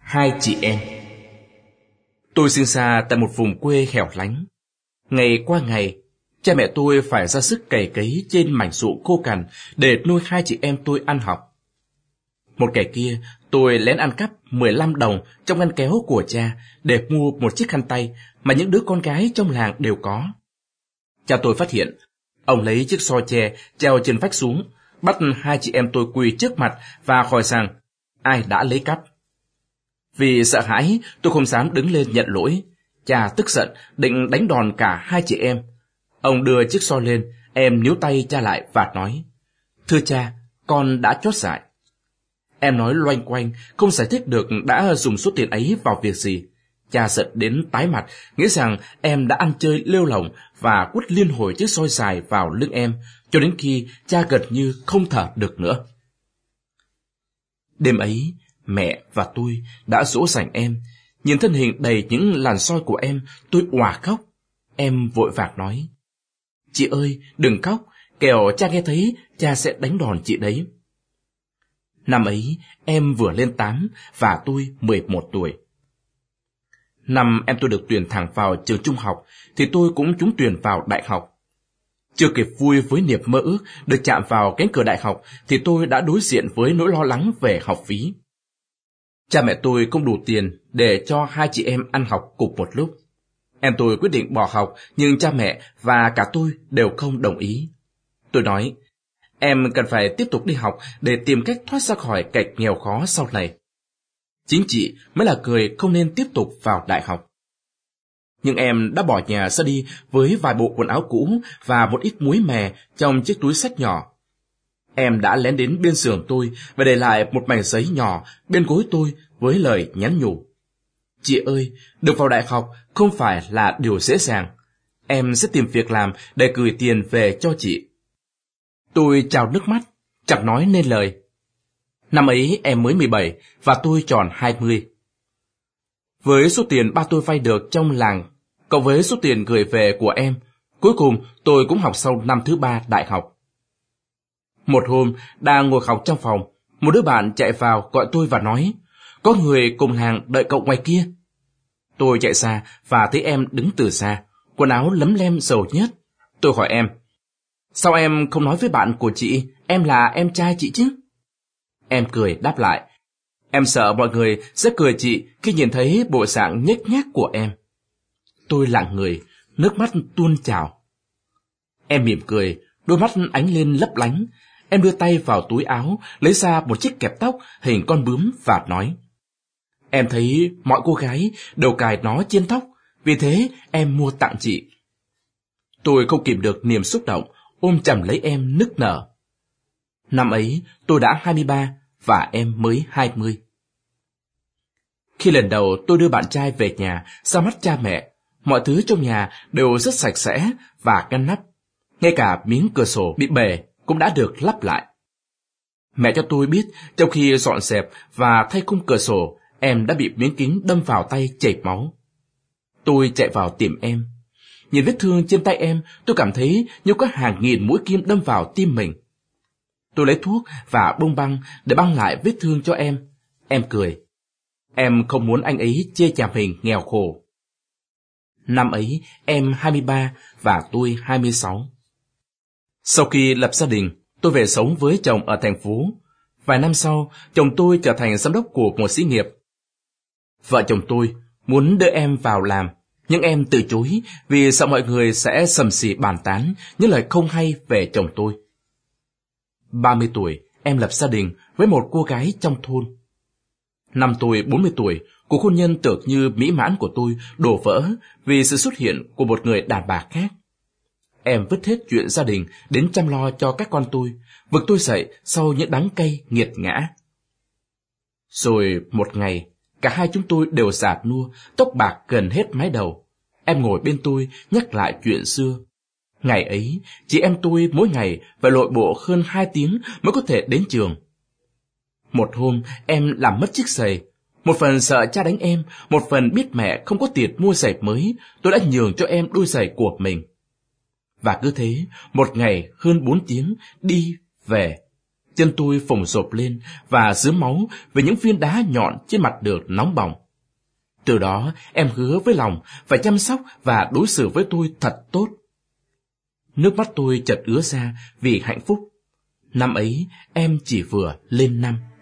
Hai chị em. Tôi sinh ra tại một vùng quê hẻo lánh. Ngày qua ngày, cha mẹ tôi phải ra sức cày cấy trên mảnh ruộng khô cằn để nuôi hai chị em tôi ăn học. Một ngày kia, tôi lén ăn cắp 15 đồng trong ngăn kéo của cha để mua một chiếc khăn tay mà những đứa con gái trong làng đều có. Cha tôi phát hiện, ông lấy chiếc xò tre treo trên vách xuống, bắt hai chị em tôi quỳ trước mặt và hỏi rằng ai đã lấy cắp. Vì sợ hãi, tôi không dám đứng lên nhận lỗi. Cha tức giận, định đánh đòn cả hai chị em. Ông đưa chiếc xo lên, em níu tay cha lại và nói: "Thưa cha, con đã chót dại." Em nói loanh quanh, không giải thích được đã dùng số tiền ấy vào việc gì. Cha giận đến tái mặt, nghĩ rằng em đã ăn chơi lêu lỏng và quất liên hồi chiếc roi dài vào lưng em, cho đến khi cha gần như không thở được nữa. Đêm ấy, mẹ và tôi đã dỗ dành em. Nhìn thân hình đầy những làn soi của em, tôi òa khóc. Em vội vàng nói: "Chị ơi, đừng khóc, kẻo cha nghe thấy, cha sẽ đánh đòn chị đấy." Năm ấy, em vừa lên 8 và tôi 11 tuổi. Năm em tôi được tuyển thẳng vào trường trung học, thì tôi cũng trúng tuyển vào đại học. Chưa kịp vui với niềm mơ ước được chạm vào cánh cửa đại học, thì tôi đã đối diện với nỗi lo lắng về học phí. Cha mẹ tôi không đủ tiền để cho hai chị em ăn học cùng một lúc. Em tôi quyết định bỏ học, nhưng cha mẹ và cả tôi đều không đồng ý. Tôi nói, em cần phải tiếp tục đi học để tìm cách thoát ra khỏi cảnh nghèo khó sau này. Chính chị mới là người không nên tiếp tục vào đại học. Nhưng em đã bỏ nhà ra đi với vài bộ quần áo cũ và một ít muối mè trong chiếc túi xách nhỏ. Em đã lén đến bên giường tôi và để lại một mảnh giấy nhỏ bên gối tôi với lời nhắn nhủ: "Chị ơi, được vào đại học không phải là điều dễ dàng. Em sẽ tìm việc làm để gửi tiền về cho chị." Tôi trào nước mắt, chẳng nói nên lời. Năm ấy em mới 17 và tôi tròn 20. Với số tiền ba tôi vay được trong làng, cộng với số tiền gửi về của em, cuối cùng tôi cũng học xong năm thứ 3 đại học. Một hôm, đang ngồi học trong phòng, một đứa bạn chạy vào gọi tôi và nói: "Có người cùng làng đợi cậu ngoài kia." Tôi chạy ra và thấy em đứng từ xa, quần áo lấm lem dầu nhớt. Tôi hỏi em: "Sao em không nói với bạn của chị, em là em trai chị chứ?" Em cười đáp lại: "Em sợ mọi người sẽ cười chị khi nhìn thấy bộ dạng nhếch nhác của em." Tôi lặng người, nước mắt tuôn trào. Em mỉm cười, đôi mắt ánh lên lấp lánh. Em đưa tay vào túi áo, lấy ra một chiếc kẹp tóc hình con bướm và nói: "Em thấy mọi cô gái đều cài nó trên tóc, vì thế em mua tặng chị." Tôi không kìm được niềm xúc động, ôm chầm lấy em nức nở. Năm ấy tôi đã 23 và em mới 20. Khi lần đầu tôi đưa bạn trai về nhà, ra mắt cha mẹ, mọi thứ trong nhà đều rất sạch sẽ và ngăn nắp. Ngay cả miếng cửa sổ bị bể cũng đã được lắp lại. Mẹ cho tôi biết trong khi dọn dẹp và thay khung cửa sổ, em đã bị miếng kính đâm vào tay chảy máu. Tôi chạy vào tìm em. Nhìn vết thương trên tay em, tôi cảm thấy như có hàng nghìn mũi kim đâm vào tim mình. Tôi lấy thuốc và bông băng để băng lại vết thương cho em. Em cười. Em không muốn anh ấy chê nhà mình nghèo khổ. Năm ấy, em 23 và tôi 26. Sau khi lập gia đình, tôi về sống với chồng ở thành phố. Vài năm sau, chồng tôi trở thành giám đốc của một xí nghiệp. Vợ chồng tôi muốn đưa em vào làm, nhưng em từ chối vì sợ mọi người sẽ sầm xì bàn tán những lời không hay về chồng tôi. 30 tuổi, em lập gia đình với một cô gái trong thôn. Năm tôi 40 tuổi, cuộc hôn nhân tưởng như mỹ mãn của tôi đổ vỡ vì sự xuất hiện của một người đàn bà khác. Em vứt hết chuyện gia đình đến chăm lo cho các con tôi, vực tôi dậy sau những đắng cay nghiệt ngã. Rồi một ngày, cả hai chúng tôi đều già nua, tóc bạc gần hết mái đầu. Em ngồi bên tôi nhắc lại chuyện xưa. Ngày ấy, chị em tôi mỗi ngày phải lội bộ hơn 2 tiếng mới có thể đến trường. Một hôm, em làm mất chiếc giày. Một phần sợ cha đánh em, một phần biết mẹ không có tiền mua giày mới, tôi đã nhường cho em đôi giày của mình. Và cứ thế, một ngày hơn 4 tiếng, đi, về. Chân tôi phồng rộp lên và rướm máu vì những viên đá nhọn trên mặt đường nóng bỏng. Từ đó em hứa với lòng phải chăm sóc và đối xử với tôi thật tốt. Nước mắt tôi chợt ứa ra vì hạnh phúc. Năm ấy em chỉ vừa lên 5.